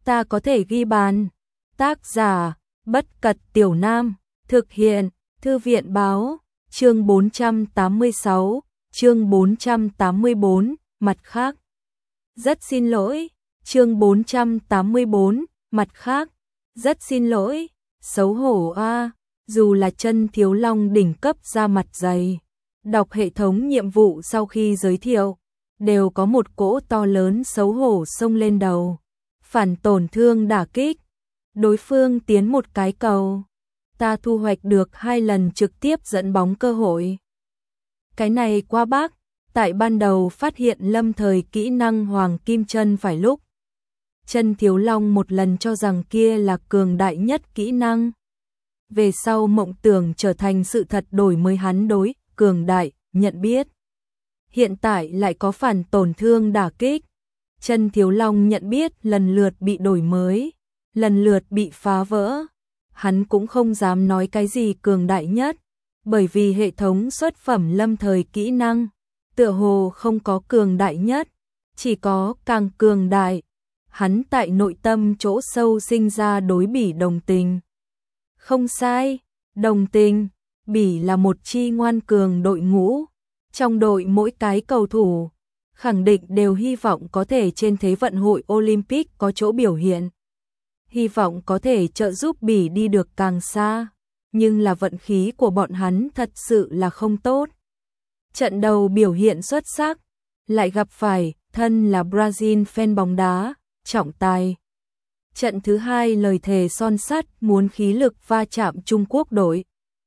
ta có thể ghi bàn. Tác giả, Bất Cật Tiểu Nam, thực hiện, Thư viện báo, chương 486, chương 484, mặt khác. Rất xin lỗi, chương 484, mặt khác. Rất xin lỗi, xấu hổ a, dù là Chân Thiếu Long đỉnh cấp ra mặt dày. Đọc hệ thống nhiệm vụ sau khi giới thiệu, đều có một cỗ to lớn xấu hổ xông lên đầu. Phản tổn thương đả kích, đối phương tiến một cái cầu, ta thu hoạch được 2 lần trực tiếp dẫn bóng cơ hội. Cái này quá bác, tại ban đầu phát hiện lâm thời kỹ năng Hoàng Kim Chân phải lúc. Chân Thiếu Long một lần cho rằng kia là cường đại nhất kỹ năng. Về sau mộng tưởng trở thành sự thật đổi mới hắn đối cường đại nhận biết. Hiện tại lại có phản tổn thương đả kích. Chân Thiếu Long nhận biết lần lượt bị đổi mới, lần lượt bị phá vỡ. Hắn cũng không dám nói cái gì cường đại nhất, bởi vì hệ thống xuất phẩm lâm thời kỹ năng, tựa hồ không có cường đại nhất, chỉ có càng cường đại. Hắn tại nội tâm chỗ sâu sinh ra đối Bỉ đồng tình. Không sai, đồng tình, Bỉ là một chi ngoan cường đội ngũ. Trong đội mỗi cái cầu thủ, khẳng định đều hy vọng có thể trên Thế vận hội Olympic có chỗ biểu hiện. Hy vọng có thể trợ giúp Bỉ đi được càng xa, nhưng là vận khí của bọn hắn thật sự là không tốt. Trận đầu biểu hiện xuất sắc, lại gặp phải thân là Brazil fan bóng đá, trọng tài. Trận thứ hai lời thề son sắt muốn khí lực va chạm Trung Quốc đội.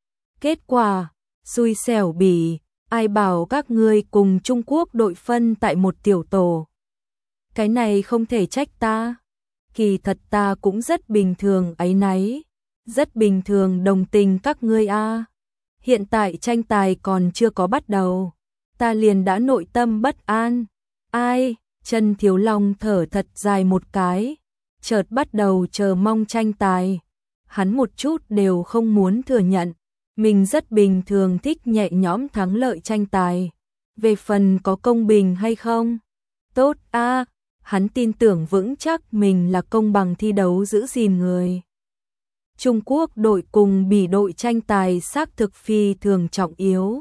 Kết quả, xui xẻo Bỉ, ai bảo các ngươi cùng Trung Quốc đội phân tại một tiểu tổ. Cái này không thể trách ta. Kỳ thật ta cũng rất bình thường áy náy, rất bình thường đồng tình các ngươi a. Hiện tại tranh tài còn chưa có bắt đầu, ta liền đã nội tâm bất an. Ai? Chân Thiếu Long thở thật dài một cái, chợt bắt đầu chờ mong tranh tài. Hắn một chút đều không muốn thừa nhận, mình rất bình thường thích nhẹ nhõm thắng lợi tranh tài. Về phần có công bình hay không? Tốt a, hắn tin tưởng vững chắc mình là công bằng thi đấu giữ gìn người. Trung Quốc đội cùng Bỉ đội tranh tài xác thực phi thường trọng yếu.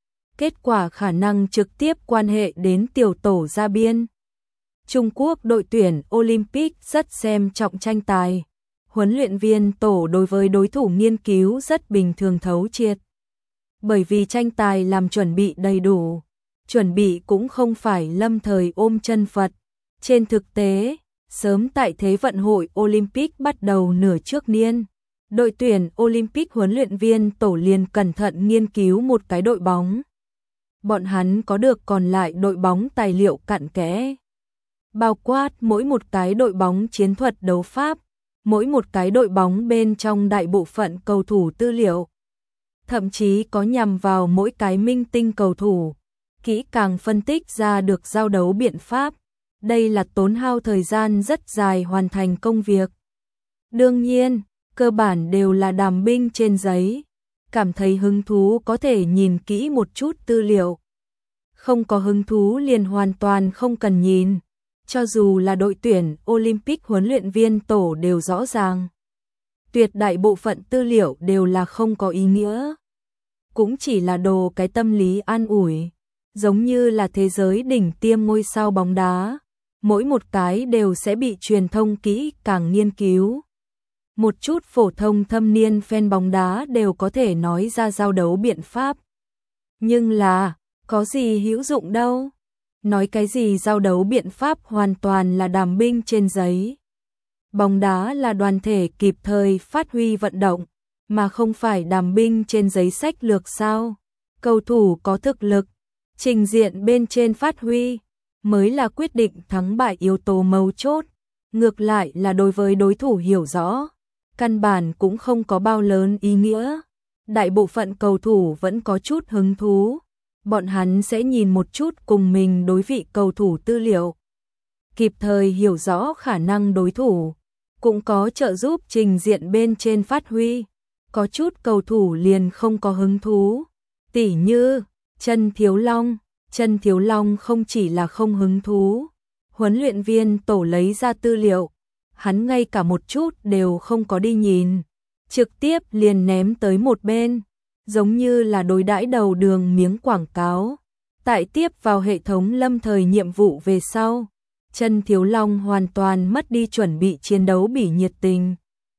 Kết quả khả năng trực tiếp quan hệ đến tiểu tổ ra biên. Trung Quốc đội tuyển Olympic rất xem trọng tranh tài. Huấn luyện viên tổ đối với đối thủ nghiên cứu rất bình thường thấu triệt. Bởi vì tranh tài làm chuẩn bị đầy đủ, chuẩn bị cũng không phải lâm thời ôm chân Phật. Trên thực tế, sớm tại Thế vận hội Olympic bắt đầu nửa trước niên, đội tuyển Olympic huấn luyện viên tổ liền cẩn thận nghiên cứu một cái đội bóng. Bọn hắn có được còn lại đội bóng tài liệu cặn kẽ, bao quát mỗi một cái đội bóng chiến thuật đấu pháp, mỗi một cái đội bóng bên trong đại bộ phận cầu thủ tư liệu. Thậm chí có nhằm vào mỗi cái minh tinh cầu thủ, kỹ càng phân tích ra được giao đấu biện pháp. Đây là tốn hao thời gian rất dài hoàn thành công việc. Đương nhiên, cơ bản đều là đàm binh trên giấy. Cảm thấy hứng thú có thể nhìn kỹ một chút tư liệu. Không có hứng thú liền hoàn toàn không cần nhìn. Cho dù là đội tuyển Olympic huấn luyện viên tổ đều rõ ràng. Tuyệt đại bộ phận tư liệu đều là không có ý nghĩa. Cũng chỉ là đồ cái tâm lý an ủi. Giống như là thế giới đỉnh tiêm ngôi sao bóng đá. Mỗi một cái đều sẽ bị truyền thông kỹ càng nghiên cứu. Một chút phổ thông thâm niên fan bóng đá đều có thể nói ra giao đấu biện pháp. Nhưng là, có gì hữu dụng đâu. Nói cái gì giao đấu biện pháp hoàn toàn là đàm binh trên giấy. Bóng đá là đoàn thể kịp thời phát huy vận động, mà không phải đàm binh trên giấy sách lược sao. Cầu thủ có thực lực, trình diện bên trên phát huy, mới là quyết định thắng bại yếu tố mấu chốt. Ngược lại là đối với đối thủ hiểu rõ, căn bản cũng không có bao lớn ý nghĩa. Đại bộ phận cầu thủ vẫn có chút hứng thú. Bọn hắn sẽ nhìn một chút cùng mình đối vị cầu thủ tư liệu, kịp thời hiểu rõ khả năng đối thủ, cũng có trợ giúp trình diện bên trên phát huy. Có chút cầu thủ liền không có hứng thú, tỉ như Chân Thiếu Long. Chân Thiếu Long không chỉ là không hứng thú, huấn luyện viên tổ lấy ra tư liệu, hắn ngay cả một chút đều không có đi nhìn, trực tiếp liền ném tới một bên, giống như là đối đãi đầu đường miếng quảng cáo. Tại tiếp vào hệ thống lâm thời nhiệm vụ về sau, Chân Thiếu Long hoàn toàn mất đi chuẩn bị chiến đấu bỉ nhiệt tình.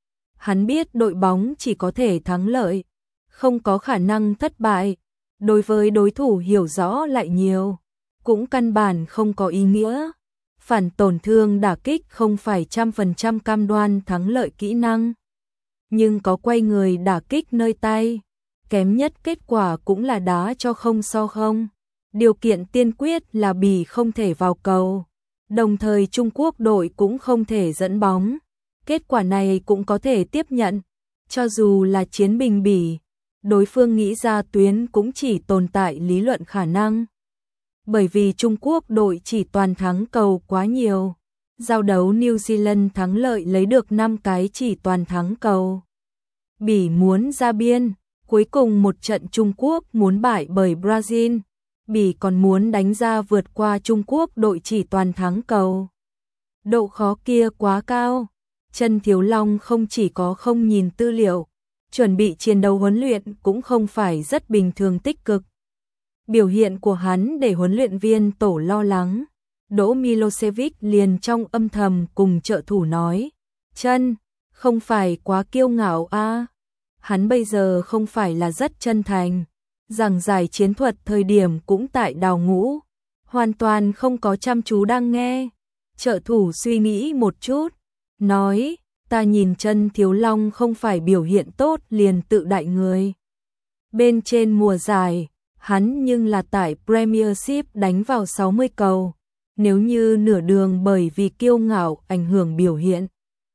Hắn biết đội bóng chỉ có thể thắng lợi, không có khả năng thất bại. Đối với đối thủ hiểu rõ lại nhiều, cũng căn bản không có ý nghĩa. Phản tổn thương đả kích không phải 100% cam đoan thắng lợi kỹ năng, nhưng có quay người đả kích nơi tay, kém nhất kết quả cũng là đá cho không so không. Điều kiện tiên quyết là Bỉ không thể vào cầu, đồng thời Trung Quốc đội cũng không thể dẫn bóng. Kết quả này cũng có thể tiếp nhận, cho dù là chiến bình Bỉ, đối phương nghĩ ra tuyến cũng chỉ tồn tại lý luận khả năng. Bởi vì Trung Quốc đội chỉ toàn thắng cầu quá nhiều. Giao đấu New Zealand thắng lợi lấy được 5 cái chỉ toàn thắng cầu. Bỉ muốn ra biên, cuối cùng một trận Trung Quốc muốn bại bởi Brazil. Bỉ còn muốn đánh ra vượt qua Trung Quốc đội chỉ toàn thắng cầu. Độ khó kia quá cao. Chân Thiếu Long không chỉ có không nhìn tư liệu, chuẩn bị chiến đấu huấn luyện cũng không phải rất bình thường tích cực. Biểu hiện của hắn để huấn luyện viên tổ lo lắng. Đỗ Milosevic liền trong âm thầm cùng trợ thủ nói, Chân, không phải quá kiêu ngạo a. Hắn bây giờ không phải là rất chân thành, giảng giải chiến thuật thời điểm cũng tại đào ngũ, hoàn toàn không có chăm chú đang nghe. Trợ thủ suy nghĩ một chút, nói, ta nhìn Chân Thiếu Long không phải biểu hiện tốt liền tự đại người. Bên trên mùa giải, hắn nhưng là tại Premiership đánh vào 60 cầu. Nếu như nửa đường bởi vì kiêu ngạo ảnh hưởng biểu hiện,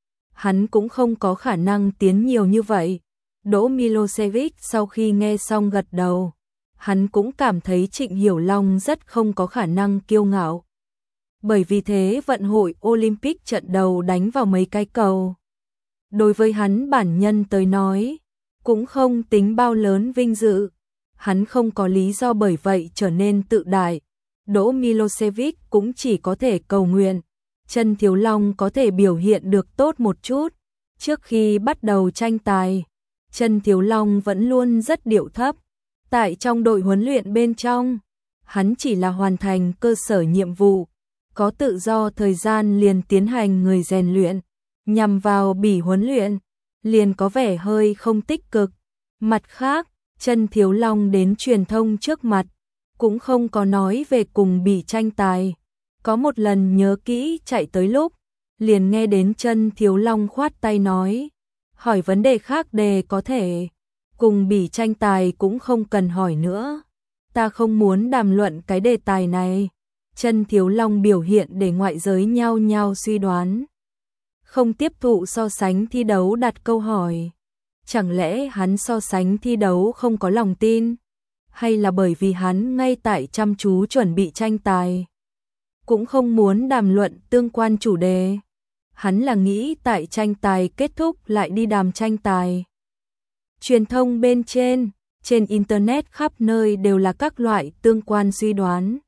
hắn cũng không có khả năng tiến nhiều như vậy. Đỗ Milosevic sau khi nghe xong gật đầu, hắn cũng cảm thấy Trịnh Hiểu Long rất không có khả năng kiêu ngạo. Bởi vì thế vận hội Olympic trận đầu đánh vào mấy cái cầu. Đối với hắn bản nhân tới nói, cũng không tính bao lớn vinh dự. Hắn không có lý do bởi vậy trở nên tự đại. Đỗ Milosevic cũng chỉ có thể cầu nguyện Chân Thiếu Long có thể biểu hiện được tốt một chút. Trước khi bắt đầu tranh tài, Chân Thiếu Long vẫn luôn rất điệu thấp. Tại trong đội huấn luyện bên trong, hắn chỉ là hoàn thành cơ sở nhiệm vụ, có tự do thời gian liền tiến hành người rèn luyện, nhằm vào Bỉ huấn luyện, liền có vẻ hơi không tích cực. Mặt khác, Chân Thiếu Long đến truyền thông trước mặt, cũng không có nói về cùng Bỉ tranh tài. Có một lần nhớ kỹ chạy tới lúc, liền nghe đến Chân Thiếu Long khoát tay nói, hỏi vấn đề khác đề có thể, cùng Bỉ tranh tài cũng không cần hỏi nữa. Ta không muốn đàm luận cái đề tài này. Chân Thiếu Long biểu hiện để ngoại giới nhao nhao suy đoán. Không tiếp thụ so sánh thi đấu đặt câu hỏi. Chẳng lẽ hắn so sánh thi đấu không có lòng tin? Hay là bởi vì hắn ngay tại chăm chú chuẩn bị tranh tài? Cũng không muốn đàm luận tương quan chủ đề. Hắn là nghĩ tại tranh tài kết thúc lại đi đàm tranh tài. Truyền thông bên trên Internet khắp nơi đều là các loại tương quan suy đoán.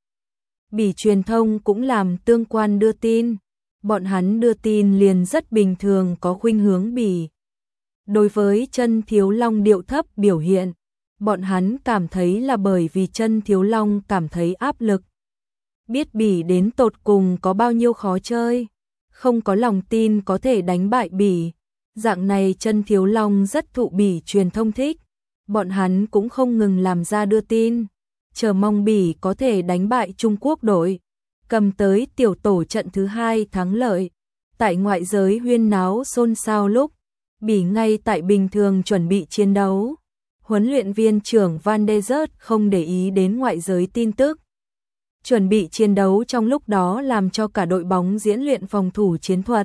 Bỉ truyền thông cũng làm tương quan đưa tin. Bọn hắn đưa tin liền rất bình thường có khuynh hướng Bỉ. Đối với Chân Thiếu Long điệu thấp biểu hiện, bọn hắn cảm thấy là bởi vì Chân Thiếu Long cảm thấy áp lực. Biết Bỉ đến tột cùng có bao nhiêu khó chơi, không có lòng tin có thể đánh bại Bỉ. Dạng này Chân Thiếu Long rất thụ Bỉ truyền thông thích. Bọn hắn cũng không ngừng làm ra đưa tin, chờ mong Bỉ có thể đánh bại Trung Quốc đội, cầm tới tiểu tổ trận thứ 2 thắng lợi. Tại ngoại giới huyên náo xôn xao lúc, Bỉ ngay tại bình thường chuẩn bị chiến đấu. Huấn luyện viên trưởng Van der Zert không để ý đến ngoại giới tin tức. Chuẩn bị chiến đấu trong lúc đó làm cho cả đội bóng diễn luyện phòng thủ chiến thuật.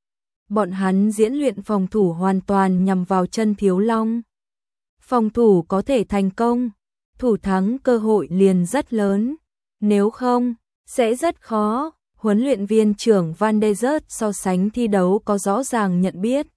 Bọn hắn diễn luyện phòng thủ hoàn toàn nhằm vào Chân Thiếu Long. Phòng thủ có thể thành công, thủ thắng cơ hội liền rất lớn. Nếu không, sẽ rất khó. Huấn luyện viên trưởng Van der Zert so sánh thi đấu có rõ ràng nhận biết.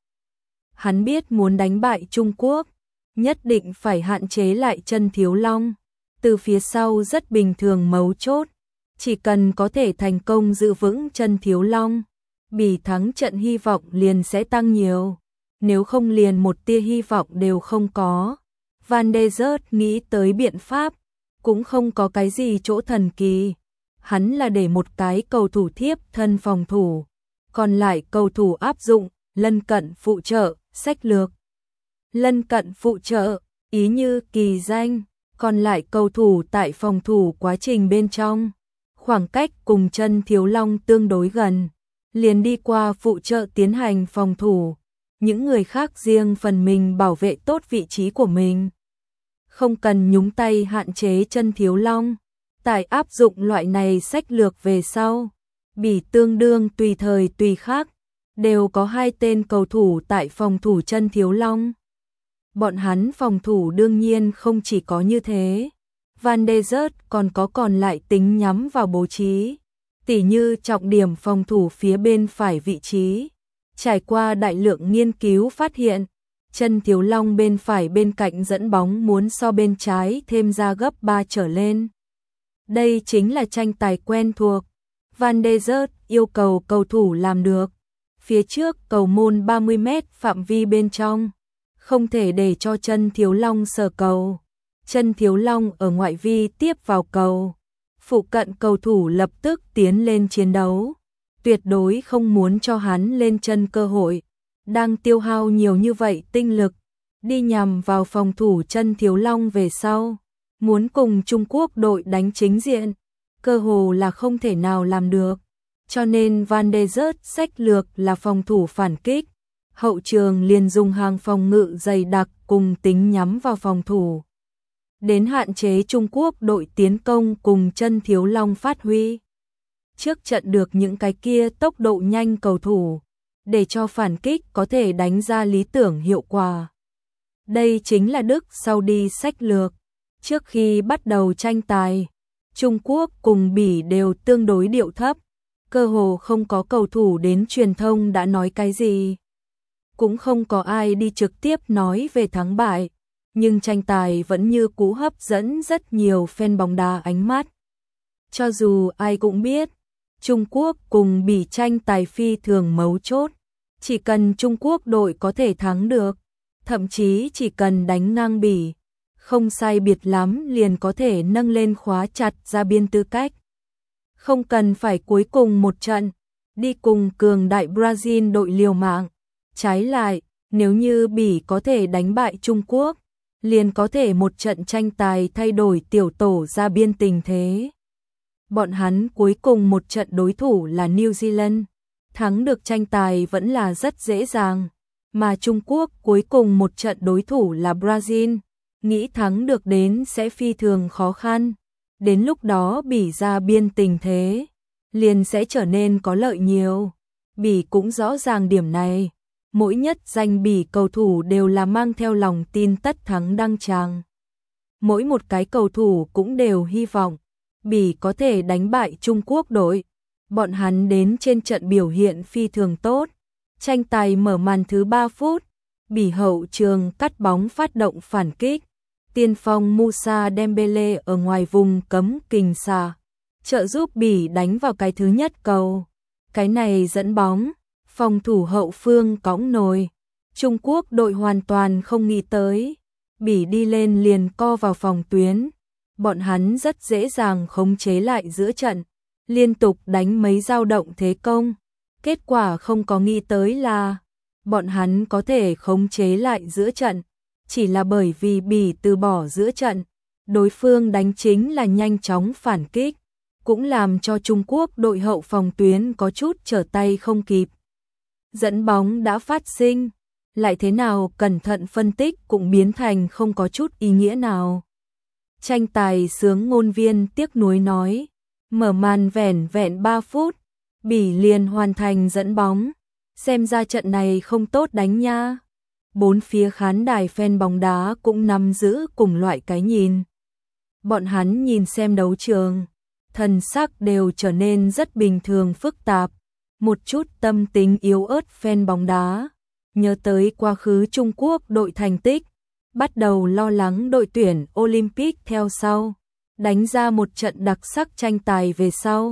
Hắn biết muốn đánh bại Trung Quốc, nhất định phải hạn chế lại Chân Thiếu Long. Từ phía sau rất bình thường mấu chốt, chỉ cần có thể thành công giữ vững Chân Thiếu Long, Bỉ thắng trận hy vọng liền sẽ tăng nhiều, nếu không liền một tia hy vọng đều không có. Van de Zyt nghĩ tới biện pháp, cũng không có cái gì chỗ thần kỳ. Hắn là để một cái cầu thủ thiếp thân phòng thủ, còn lại cầu thủ áp dụng lân cận phụ trợ, sách lược. Lân cận phụ trợ, ý như kỳ danh, còn lại cầu thủ tại phòng thủ quá trình bên trong. Khoảng cách cùng chân Thiếu Long tương đối gần, liền đi qua phụ trợ tiến hành phòng thủ. Những người khác riêng phần mình bảo vệ tốt vị trí của mình. Không cần nhúng tay hạn chế chân Thiếu Long. Tại áp dụng loại này sách lược về sau, Bỉ tương đương tùy thời tùy khác, đều có 2 tên cầu thủ tại phòng thủ chân Thiếu Long. Bọn hắn phòng thủ đương nhiên không chỉ có như thế, Van de Zyt còn lại tính nhắm vào bố trí, tỉ như trọng điểm phòng thủ phía bên phải vị trí. Trải qua đại lượng nghiên cứu phát hiện, chân Thiếu Long bên phải bên cạnh dẫn bóng muốn so bên trái thêm ra gấp 3 trở lên. Đây chính là tranh tài quen thuộc. Van de Zyt yêu cầu cầu thủ làm được. Phía trước cầu môn 30 m phạm vi bên trong, không thể để cho chân Thiếu Long sờ cầu. Chân Thiếu Long ở ngoại vi tiếp vào cầu, phụ cận cầu thủ lập tức tiến lên chiến đấu. Tuyệt đối không muốn cho hắn lên chân cơ hội. Đang tiêu hao nhiều như vậy tinh lực, đi nhằm vào phòng thủ chân Thiếu Long về sau. Muốn cùng Trung Quốc đội đánh chính diện, cơ hồ là không thể nào làm được. Cho nên Van de Zyt sách lược là phòng thủ phản kích. Hậu trường liền dùng hàng phòng ngự dày đặc cùng tính nhắm vào phòng thủ, đến hạn chế Trung Quốc đội tiến công cùng chân Thiếu Long phát huy. Trước trận được những cái kia tốc độ nhanh cầu thủ, để cho phản kích có thể đánh ra lý tưởng hiệu quả. Đây chính là Đức sau đi sách lược. Trước khi bắt đầu tranh tài, Trung Quốc cùng Bỉ đều tương đối điệu thấp, cơ hồ không có cầu thủ đến truyền thông đã nói cái gì. Cũng không có ai đi trực tiếp nói về thắng bại, nhưng tranh tài vẫn như cũ hấp dẫn rất nhiều fan bóng đá ánh mắt. Cho dù ai cũng biết, Trung Quốc cùng Bỉ tranh tài phi thường mấu chốt, chỉ cần Trung Quốc đội có thể thắng được, thậm chí chỉ cần đánh ngang Bỉ, không sai biệt lắm liền có thể nâng lên khóa chặt ra biên tư cách. Không cần phải cuối cùng một trận, đi cùng cường đại Brazil đội liều mạng. Trái lại, nếu như Bỉ có thể đánh bại Trung Quốc, liền có thể một trận tranh tài thay đổi tiểu tổ ra biên tình thế. Bọn hắn cuối cùng một trận đối thủ là New Zealand, thắng được tranh tài vẫn là rất dễ dàng, mà Trung Quốc cuối cùng một trận đối thủ là Brazil, nghĩ thắng được đến sẽ phi thường khó khăn. Đến lúc đó Bỉ ra biên tình thế, liền sẽ trở nên có lợi nhiều. Bỉ cũng rõ ràng điểm này, mỗi nhất danh Bỉ cầu thủ đều là mang theo lòng tin tất thắng đăng tràng. Mỗi một cái cầu thủ cũng đều hy vọng Bỉ có thể đánh bại Trung Quốc đội. Bọn hắn đến trên trận biểu hiện phi thường tốt. Tranh tài mở màn thứ 3 phút, Bỉ hậu trường cắt bóng phát động phản kích. Tiên phong Moussa Dembélé ở ngoài vùng cấm kình xà, trợ giúp Bỉ đánh vào cái thứ nhất cầu. Cái này dẫn bóng, phòng thủ hậu phương cõng nồi. Trung Quốc đội hoàn toàn không nghĩ tới, Bỉ đi lên liền co vào phòng tuyến. Bọn hắn rất dễ dàng khống chế lại giữa trận, liên tục đánh mấy dao động thế công. Kết quả không có nghĩ tới là bọn hắn có thể khống chế lại giữa trận, chỉ là bởi vì Bỉ từ bỏ giữa trận, đối phương đánh chính là nhanh chóng phản kích, cũng làm cho Trung Quốc đội hậu phòng tuyến có chút trở tay không kịp. Dẫn bóng đã phát sinh, lại thế nào cẩn thận phân tích cũng biến thành không có chút ý nghĩa nào. Tranh tài sướng ngôn viên tiếc nuối nói, mở màn vẻn vẹn 3 phút, Bỉ liền hoàn thành dẫn bóng, xem ra trận này không tốt đánh nha. Bốn phía khán đài fan bóng đá cũng nắm giữ cùng loại cái nhìn. Bọn hắn nhìn xem đấu trường, thần sắc đều trở nên rất bình thường phức tạp. Một chút tâm tính yếu ớt fan bóng đá, nhớ tới quá khứ Trung Quốc đội thành tích, bắt đầu lo lắng đội tuyển Olympic theo sau, đánh ra một trận đặc sắc tranh tài về sau.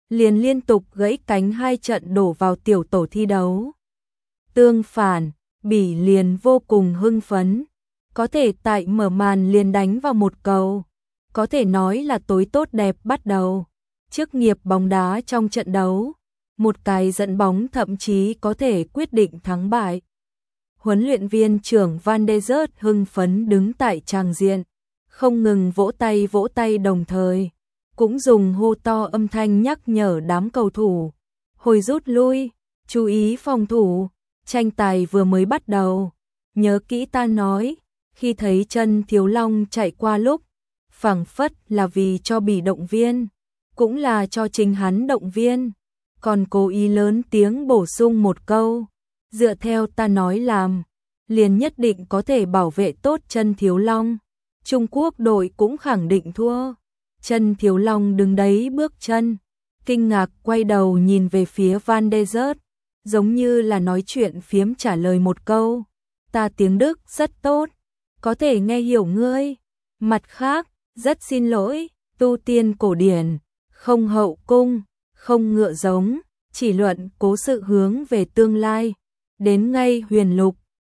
liền liên tục gãy cánh 2 trận đổ vào tiểu tổ thi đấu. Tương phản, Bỉ liền vô cùng hưng phấn, có thể tại mở màn liền đánh vào một cầu, có thể nói là tối tốt đẹp bắt đầu. Chức nghiệp bóng đá trong trận đấu, một cái dẫn bóng thậm chí có thể quyết định thắng bại. Huấn luyện viên trưởng Van der Sar hưng phấn đứng tại tràng diện, không ngừng vỗ tay đồng thời, cũng dùng hô to âm thanh nhắc nhở đám cầu thủ. Hồi rút lui, chú ý phòng thủ, tranh tài vừa mới bắt đầu. Nhớ kỹ ta nói, khi thấy chân Thiếu Long chạy qua lúc, phảng phất là vì cho Bỉ động viên, cũng là cho chính hắn động viên, còn cố ý lớn tiếng bổ sung một câu, dựa theo ta nói làm, liền nhất định có thể bảo vệ tốt chân Thiếu Long. Trung Quốc đội cũng khẳng định thua. Chân Thiếu Long đứng đấy bước chân, kinh ngạc quay đầu nhìn về phía Van der Sar, giống như là nói chuyện phiếm trả lời một câu, ta tiếng Đức rất tốt, có thể nghe hiểu ngươi. Mặt khác, rất xin lỗi, tu tiên cổ điển, không hậu cung, không ngựa giống, chỉ luận cố sự hướng về tương lai. Đến ngay huyền lục,